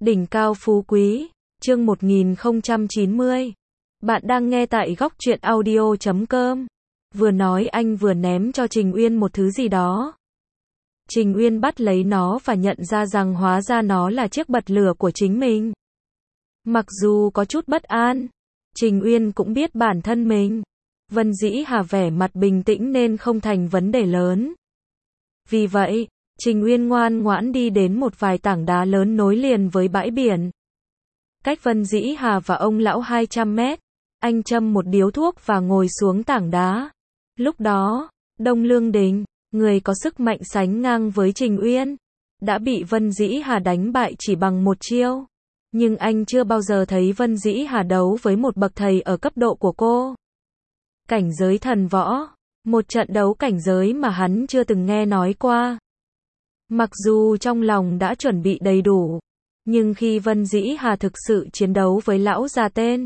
Đỉnh cao phú quý, chương 1090. Bạn đang nghe tại góc truyện audio.com. Vừa nói anh vừa ném cho Trình Uyên một thứ gì đó. Trình Uyên bắt lấy nó và nhận ra rằng hóa ra nó là chiếc bật lửa của chính mình. Mặc dù có chút bất an, Trình Uyên cũng biết bản thân mình. Vân Dĩ Hà vẻ mặt bình tĩnh nên không thành vấn đề lớn. Vì vậy, Trình Uyên ngoan ngoãn đi đến một vài tảng đá lớn nối liền với bãi biển. Cách Vân Dĩ Hà và ông lão 200 mét, anh châm một điếu thuốc và ngồi xuống tảng đá. Lúc đó, Đông Lương Đình, người có sức mạnh sánh ngang với Trình Uyên, đã bị Vân Dĩ Hà đánh bại chỉ bằng một chiêu. Nhưng anh chưa bao giờ thấy Vân Dĩ Hà đấu với một bậc thầy ở cấp độ của cô. Cảnh giới thần võ, một trận đấu cảnh giới mà hắn chưa từng nghe nói qua. Mặc dù trong lòng đã chuẩn bị đầy đủ, nhưng khi Vân Dĩ Hà thực sự chiến đấu với lão già tên,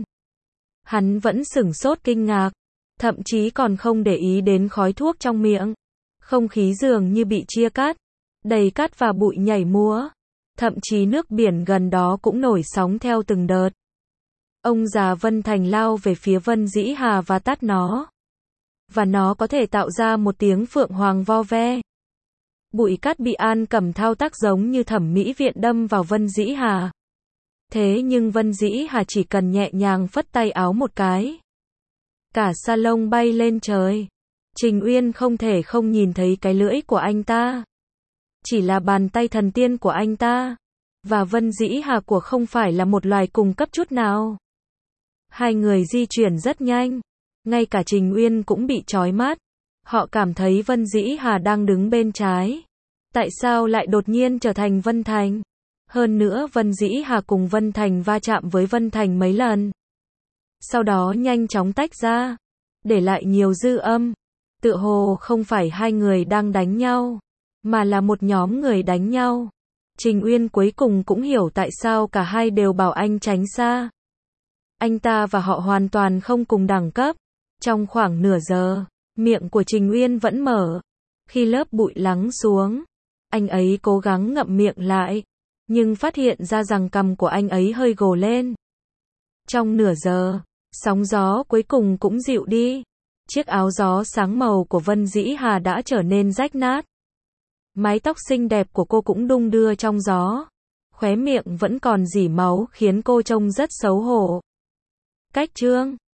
hắn vẫn sửng sốt kinh ngạc, thậm chí còn không để ý đến khói thuốc trong miệng. Không khí dường như bị chia cắt, đầy cát và bụi nhảy múa, thậm chí nước biển gần đó cũng nổi sóng theo từng đợt. Ông già Vân Thành lao về phía Vân Dĩ Hà và tát nó. Và nó có thể tạo ra một tiếng phượng hoàng vo ve. Bụi cát bị An Cẩm thao tác giống như thẩm mỹ viện đâm vào Vân Dĩ Hà. Thế nhưng Vân Dĩ Hà chỉ cần nhẹ nhàng phất tay áo một cái, cả salon bay lên trời. Trình Uyên không thể không nhìn thấy cái lưỡi của anh ta. Chỉ là bàn tay thần tiên của anh ta. Và Vân Dĩ Hà của không phải là một loài cùng cấp chút nào. Hai người di chuyển rất nhanh. Ngay cả Trình Uyên cũng bị chói mắt. Họ cảm thấy Vân Dĩ Hà đang đứng bên trái. Tại sao lại đột nhiên trở thành Vân Thành? Hơn nữa Vân Dĩ Hà cùng Vân Thành va chạm với Vân Thành mấy lần. Sau đó nhanh chóng tách ra. Để lại nhiều dư âm. Tựa hồ không phải hai người đang đánh nhau, mà là một nhóm người đánh nhau. Trình Uyên cuối cùng cũng hiểu tại sao cả hai đều bảo anh tránh xa. Anh ta và họ hoàn toàn không cùng đẳng cấp. Trong khoảng nửa giờ, miệng của Trình Uyên vẫn mở. Khi lớp bụi lắng xuống, anh ấy cố gắng ngậm miệng lại, nhưng phát hiện ra rằng cằm của anh ấy hơi gồ lên. Trong nửa giờ, sóng gió cuối cùng cũng dịu đi. Chiếc áo gió sáng màu của Vân Dĩ Hà đã trở nên rách nát. Mái tóc xinh đẹp của cô cũng đung đưa trong gió. Khóe miệng vẫn còn rỉ máu khiến cô trông rất xấu hổ. Cách chương